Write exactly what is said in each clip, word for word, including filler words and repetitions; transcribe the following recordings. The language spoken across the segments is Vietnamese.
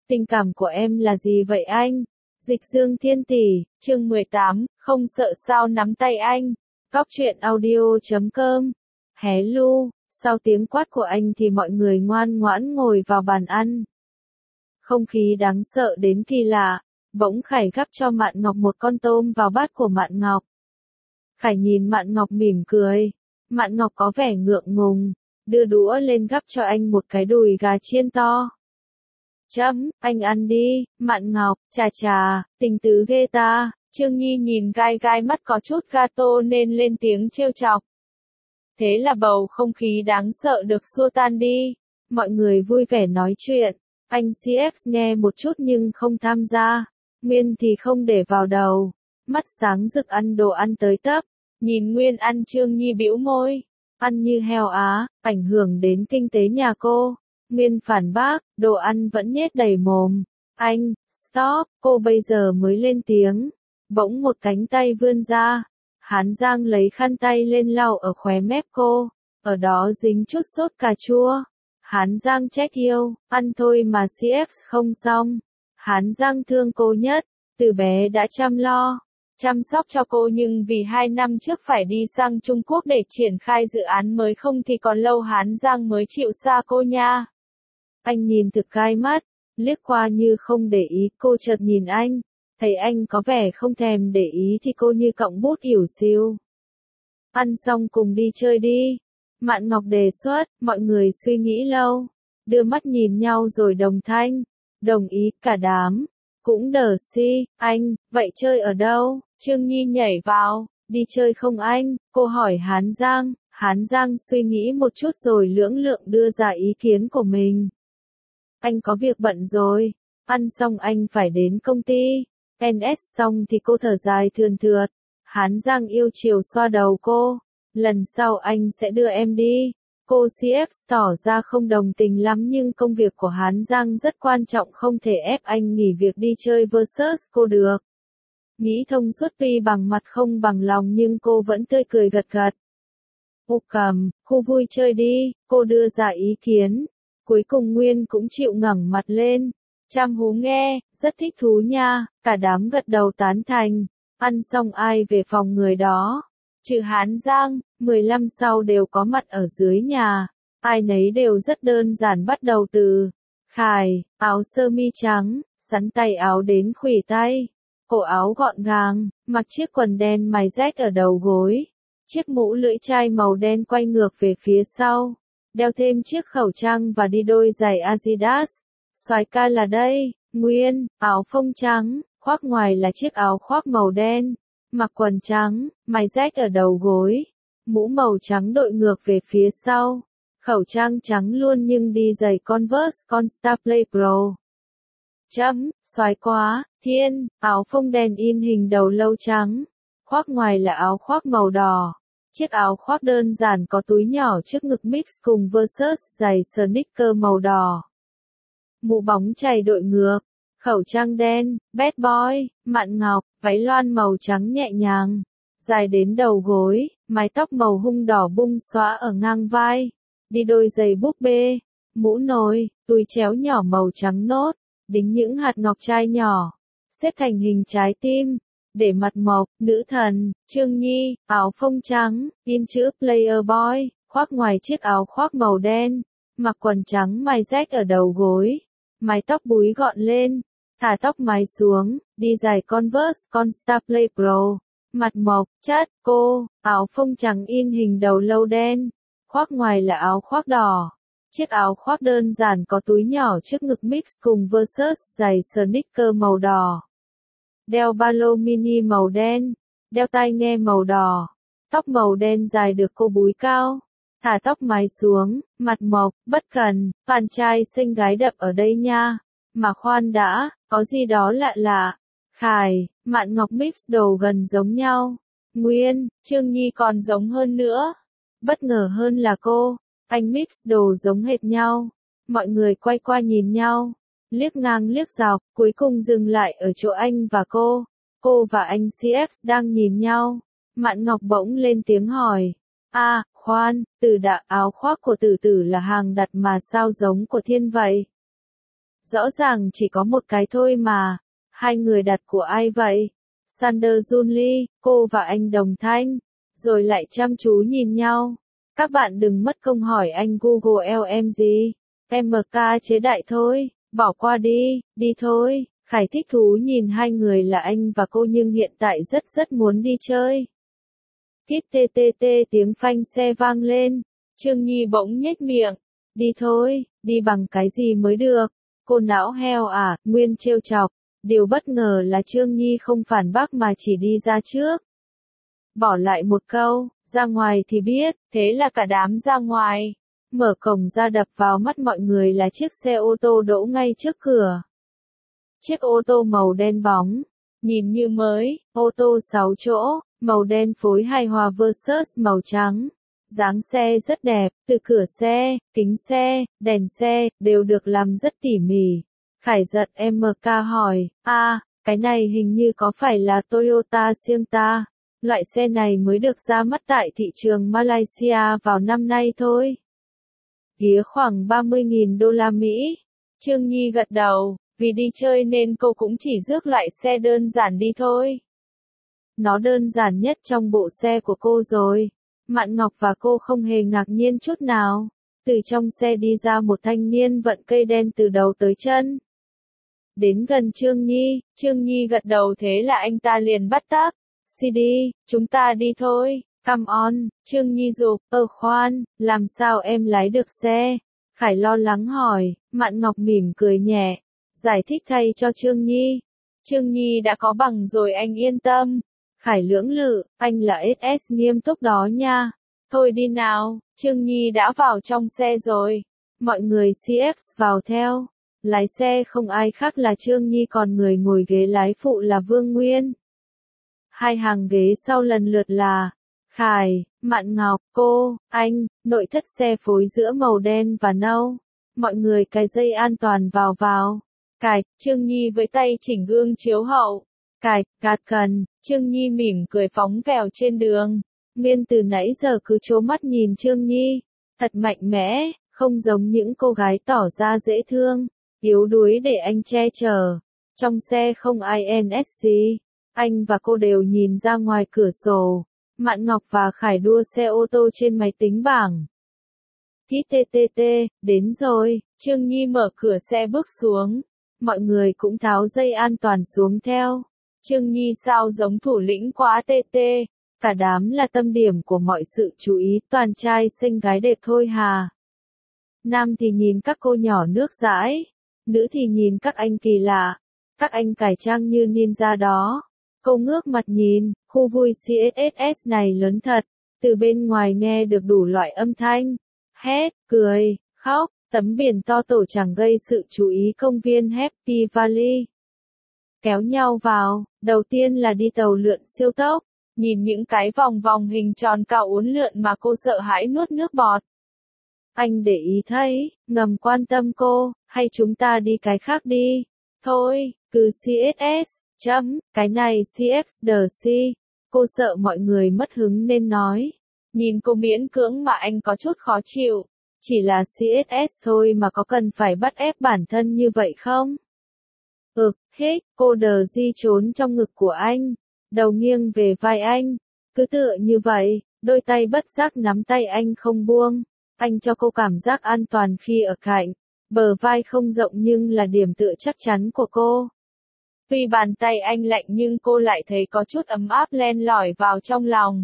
Tình cảm của em là gì vậy anh? Dịch Dương Thiên Tỷ, chương mười tám, không sợ sao nắm tay anh. Góc truyện audio chấm com. Hello, sau tiếng quát của anh thì mọi người ngoan ngoãn ngồi vào bàn ăn. Không khí đáng sợ đến kỳ lạ, bỗng Khải gắp cho Mạn Ngọc một con tôm vào bát của Mạn Ngọc. Khải nhìn Mạn Ngọc mỉm cười. Mạn Ngọc có vẻ ngượng ngùng, đưa đũa lên gắp cho anh một cái đùi gà chiên to. Chấm, anh ăn đi, Mạn Ngọc, chà chà, tình tứ ghê ta. Trương Nhi nhìn gai gai mắt có chút gato nên lên tiếng trêu chọc. Thế là bầu không khí đáng sợ được xua tan đi. Mọi người vui vẻ nói chuyện. Anh xê ép nghe một chút nhưng không tham gia. Nguyên thì không để vào đầu. Mắt sáng rực ăn đồ ăn tới tấp. Nhìn Nguyên ăn Trương Nhi bĩu môi. Ăn như heo á, ảnh hưởng đến kinh tế nhà cô. Nguyên phản bác, đồ ăn vẫn nhét đầy mồm. Anh, stop, cô bây giờ mới lên tiếng. Bỗng một cánh tay vươn ra. Hán Giang lấy khăn tay lên lau ở khóe mép cô. Ở đó dính chút sốt cà chua. Hán Giang trách yêu, ăn thôi mà xê ép không xong. Hán Giang thương cô nhất, từ bé đã chăm lo, chăm sóc cho cô nhưng vì hai năm trước phải đi sang Trung Quốc để triển khai dự án mới không thì còn lâu Hán Giang mới chịu xa cô nha. Anh nhìn thực gai mắt, liếc qua như không để ý, cô chợt nhìn anh, thấy anh có vẻ không thèm để ý thì cô như cọng bút ỉu xìu. Ăn xong cùng đi chơi đi. Mạn Ngọc đề xuất, mọi người suy nghĩ lâu, đưa mắt nhìn nhau rồi đồng thanh, đồng ý cả đám, cũng đờ si, anh, vậy chơi ở đâu? Trương Nhi nhảy vào, đi chơi không anh? Cô hỏi Hán Giang, Hán Giang suy nghĩ một chút rồi lưỡng lượng đưa ra ý kiến của mình. Anh có việc bận rồi, ăn xong anh phải đến công ty, en ét xong thì cô thở dài thườn thượt, Hán Giang yêu chiều xoa đầu cô. Lần sau anh sẽ đưa em đi. Cô xê ép tỏ ra không đồng tình lắm nhưng công việc của Hán Giang rất quan trọng không thể ép anh nghỉ việc đi chơi versus cô được. Nghĩ thông suốt tuy bằng mặt không bằng lòng nhưng cô vẫn tươi cười gật gật. Ô cầm, khu vui chơi đi, cô đưa ra ý kiến. Cuối cùng Nguyên cũng chịu ngẩng mặt lên. Chăm hú nghe, rất thích thú nha, cả đám gật đầu tán thành. Ăn xong ai về phòng người đó. Trừ Hán Giang, mười lăm sau đều có mặt ở dưới nhà, ai nấy đều rất đơn giản bắt đầu từ Khải, áo sơ mi trắng, sắn tay áo đến khuỷu tay, cổ áo gọn gàng, mặc chiếc quần đen mài rách ở đầu gối, chiếc mũ lưỡi chai màu đen quay ngược về phía sau, đeo thêm chiếc khẩu trang và đi đôi giày Adidas. Soái ca là đây, Nguyên, áo phông trắng, khoác ngoài là chiếc áo khoác màu đen. Mặc quần trắng, mài rách ở đầu gối, mũ màu trắng đội ngược về phía sau, khẩu trang trắng luôn nhưng đi giày Converse Constar Play Pro. Chấm, soái quá, Thiên, áo phông đen in hình đầu lâu trắng, khoác ngoài là áo khoác màu đỏ, chiếc áo khoác đơn giản có túi nhỏ trước ngực mix cùng versus giày sneaker màu đỏ. Mũ bóng chày đội ngược. Khẩu trang đen, bad boy, Mạn Ngọc, váy loan màu trắng nhẹ nhàng, dài đến đầu gối, mái tóc màu hung đỏ bung xõa ở ngang vai, đi đôi giày búp bê, mũ nồi, túi chéo nhỏ màu trắng nốt, đính những hạt ngọc trai nhỏ, xếp thành hình trái tim, để mặt mộc, nữ thần, Trương Nhi, áo phông trắng, in chữ Player Boy, khoác ngoài chiếc áo khoác màu đen, mặc quần trắng mài rách ở đầu gối, mái tóc búi gọn lên. Thả tóc mái xuống, đi giày Converse Constar Play Pro, mặt mộc, chất, cô, áo phông trắng in hình đầu lâu đen, khoác ngoài là áo khoác đỏ, chiếc áo khoác đơn giản có túi nhỏ trước ngực mix cùng versus giày sneaker màu đỏ, đeo ba lô mini màu đen, đeo tai nghe màu đỏ, tóc màu đen dài được cô búi cao, thả tóc mái xuống, mặt mộc, bất cần, bạn trai xinh gái đập ở đây nha. Mà khoan đã, có gì đó lạ lạ. Khải, Mạn Ngọc mix đồ gần giống nhau. Nguyên, Trương Nhi còn giống hơn nữa. Bất ngờ hơn là cô, anh mix đồ giống hệt nhau. Mọi người quay qua nhìn nhau, liếc ngang liếc dọc, cuối cùng dừng lại ở chỗ anh và cô. Cô và anh xê ép đang nhìn nhau. Mạn Ngọc bỗng lên tiếng hỏi. À, khoan, Tử Đạ, áo khoác của Tử Tử là hàng đặt mà sao giống của Thiên vậy? Rõ ràng chỉ có một cái thôi mà. Hai người đặt của ai vậy? Sander Junli, cô và anh đồng thanh. Rồi lại chăm chú nhìn nhau. Các bạn đừng mất công hỏi anh Google L em gì. em ca chế đại thôi. Bỏ qua đi, đi thôi. Khải thích thú nhìn hai người là anh và cô nhưng hiện tại rất rất muốn đi chơi. Kít tê tê tê tiếng phanh xe vang lên. Trương Nhi bỗng nhếch miệng. Đi thôi, đi bằng cái gì mới được. Cô não heo à, Nguyên trêu chọc. Điều bất ngờ là Trương Nhi không phản bác mà chỉ đi ra trước. Bỏ lại một câu, ra ngoài thì biết, thế là cả đám ra ngoài. Mở cổng ra đập vào mắt mọi người là chiếc xe ô tô đỗ ngay trước cửa. Chiếc ô tô màu đen bóng, nhìn như mới, ô tô sáu chỗ, màu đen phối hài hòa versus màu trắng. Dáng xe rất đẹp, từ cửa xe, kính xe, đèn xe, đều được làm rất tỉ mỉ. Khải giật em ca hỏi, a, cái này hình như có phải là Toyota Sienna? Loại xe này mới được ra mắt tại thị trường Malaysia vào năm nay thôi. Ghía khoảng ba mươi nghìn đô la Mỹ. Trương Nhi gật đầu, vì đi chơi nên cô cũng chỉ rước loại xe đơn giản đi thôi. Nó đơn giản nhất trong bộ xe của cô rồi. Mạn Ngọc và cô không hề ngạc nhiên chút nào. Từ trong xe đi ra một thanh niên vận cây đen từ đầu tới chân. Đến gần Trương Nhi, Trương Nhi gật đầu thế là anh ta liền bắt tắp. xê đê, chúng ta đi thôi, come on, Trương Nhi giục, ơ khoan, làm sao em lái được xe? Khải lo lắng hỏi, Mạn Ngọc mỉm cười nhẹ, giải thích thay cho Trương Nhi. Trương Nhi đã có bằng rồi anh yên tâm. Khải lưỡng lự, anh là ét ét nghiêm túc đó nha. Thôi đi nào, Trương Nhi đã vào trong xe rồi. Mọi người xê ép vào theo. Lái xe không ai khác là Trương Nhi còn người ngồi ghế lái phụ là Vương Nguyên. Hai hàng ghế sau lần lượt là Khải, Mạn Ngọc, cô, anh, nội thất xe phối giữa màu đen và nâu. Mọi người cài dây an toàn vào vào. Cài, Trương Nhi với tay chỉnh gương chiếu hậu. Cài, gạt cần, Trương Nhi mỉm cười phóng vèo trên đường. Nguyên từ nãy giờ cứ trố mắt nhìn Trương Nhi. Thật mạnh mẽ, không giống những cô gái tỏ ra dễ thương, yếu đuối để anh che chở. Trong xe không ai en ét xê. Anh và cô đều nhìn ra ngoài cửa sổ. Mạn Ngọc và Khải đua xe ô tô trên máy tính bảng. Kít tê tê tê, đến rồi, Trương Nhi mở cửa xe bước xuống. Mọi người cũng tháo dây an toàn xuống theo. Trương Nhi sao giống thủ lĩnh quá tê tê. Cả đám là tâm điểm của mọi sự chú ý, toàn trai xinh gái đẹp thôi hà. Nam thì nhìn các cô nhỏ nước dãi. Nữ thì nhìn các anh kỳ lạ. Các anh cải trang như ninja đó. Cô ngước mặt nhìn, khu vui xê ét ét này lớn thật. Từ bên ngoài nghe được đủ loại âm thanh. Hét, cười, khóc, tấm biển to tổ chẳng gây sự chú ý công viên Happy Valley. Kéo nhau vào, đầu tiên là đi tàu lượn siêu tốc. Nhìn những cái vòng vòng hình tròn cao uốn lượn mà cô sợ hãi nuốt nước bọt. Anh để ý thấy, ngầm quan tâm cô, hay chúng ta đi cái khác đi. Thôi, cứ xê ét ét, chấm, cái này xê ép đê xê. Cô sợ mọi người mất hứng nên nói. Nhìn cô miễn cưỡng mà anh có chút khó chịu. Chỉ là xê ét ét thôi mà có cần phải bắt ép bản thân như vậy không? Ực, hích, cô đờ di trốn trong ngực của anh. Đầu nghiêng về vai anh. Cứ tựa như vậy, đôi tay bất giác nắm tay anh không buông. Anh cho cô cảm giác an toàn khi ở cạnh. Bờ vai không rộng nhưng là điểm tựa chắc chắn của cô. Tuy bàn tay anh lạnh nhưng cô lại thấy có chút ấm áp len lỏi vào trong lòng.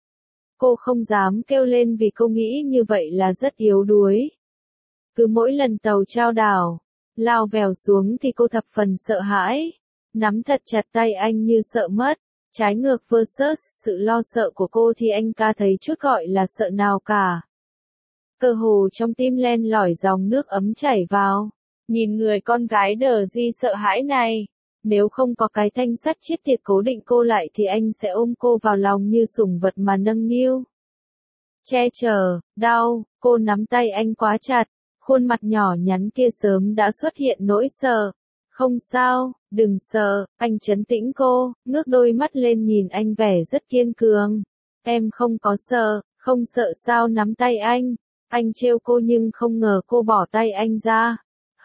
Cô không dám kêu lên vì cô nghĩ như vậy là rất yếu đuối. Cứ mỗi lần tàu chao đảo, lao vèo xuống thì cô thập phần sợ hãi. Nắm thật chặt tay anh như sợ mất. Trái ngược versus sự lo sợ của cô thì anh ca thấy chút gọi là sợ nào cả. Cơ hồ trong tim len lỏi dòng nước ấm chảy vào. Nhìn người con gái đờ di sợ hãi này. Nếu không có cái thanh sắt chiết tiệt cố định cô lại thì anh sẽ ôm cô vào lòng như sủng vật mà nâng niu. Che chở, đau, cô nắm tay anh quá chặt. Khuôn mặt nhỏ nhắn kia sớm đã xuất hiện nỗi sợ. Không sao, đừng sợ, anh trấn tĩnh cô, ngước đôi mắt lên nhìn anh vẻ rất kiên cường. Em không có sợ, không sợ sao nắm tay anh. Anh trêu cô nhưng không ngờ cô bỏ tay anh ra.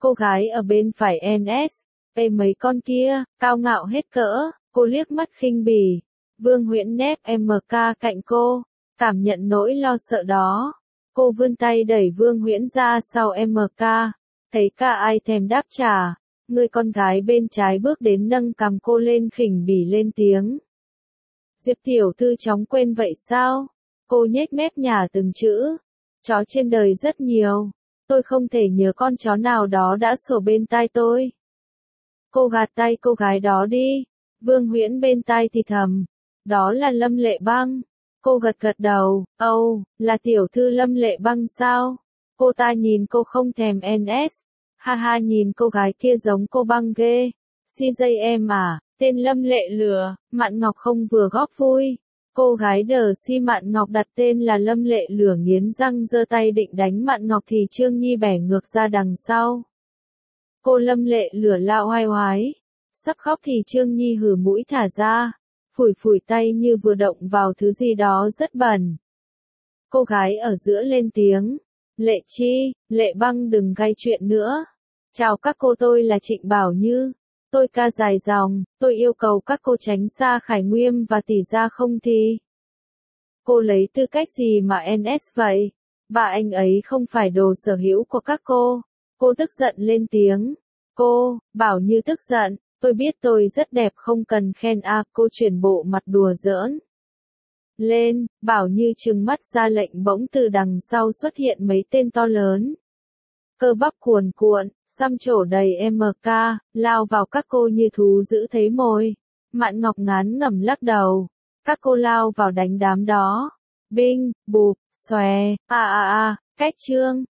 Cô gái ở bên phải en ét. Ê mấy con kia, cao ngạo hết cỡ, cô liếc mắt khinh bỉ. Vương Huyễn nép em ca cạnh cô, cảm nhận nỗi lo sợ đó. Cô vươn tay đẩy Vương Huyễn ra sau em ca, thấy cả ai thèm đáp trả. Người con gái bên trái bước đến nâng cằm cô lên khỉnh bỉ lên tiếng. Diệp tiểu thư chóng quên vậy sao? Cô nhếch mép nhả từng chữ. Chó trên đời rất nhiều. Tôi không thể nhớ con chó nào đó đã sủa bên tai tôi. Cô gạt tay cô gái đó đi. Vương Huyễn bên tai thì thầm. Đó là Lâm Lệ Băng. Cô gật gật đầu. Âu, oh, là tiểu thư Lâm Lệ Băng sao? Cô ta nhìn cô không thèm en ét. Ha ha nhìn cô gái kia giống cô Băng ghê. xê giây em à, tên Lâm Lệ lừa, Mạn Ngọc không vừa góp vui. Cô gái đờ si Mạn Ngọc đặt tên là Lâm Lệ lửa nghiến răng giơ tay định đánh Mạn Ngọc thì Trương Nhi bẻ ngược ra đằng sau. Cô Lâm Lệ lửa lao oai oái. Sắp khóc thì Trương Nhi hử mũi thả ra. Phủi phủi tay như vừa động vào thứ gì đó rất bẩn. Cô gái ở giữa lên tiếng. Lệ Chi, Lệ Băng đừng gây chuyện nữa. Chào các cô, tôi là Trịnh Bảo Như. Tôi ca dài dòng, tôi yêu cầu các cô tránh xa Khải Nguyên và Tỷ Gia không thì. Cô lấy tư cách gì mà en ét vậy? Bà anh ấy không phải đồ sở hữu của các cô. Cô tức giận lên tiếng. Cô, Bảo Như tức giận, tôi biết tôi rất đẹp không cần khen à, cô chuyển bộ mặt đùa giỡn. Lên, Bảo Như trừng mắt ra lệnh bỗng từ đằng sau xuất hiện mấy tên to lớn. Cơ bắp cuồn cuộn, xăm trổ đầy em ca, lao vào các cô như thú giữ thấy mồi. Mạn Ngọc ngán ngẩm lắc đầu. Các cô lao vào đánh đám đó. Binh, bụp, xòe, a a a, cách trương.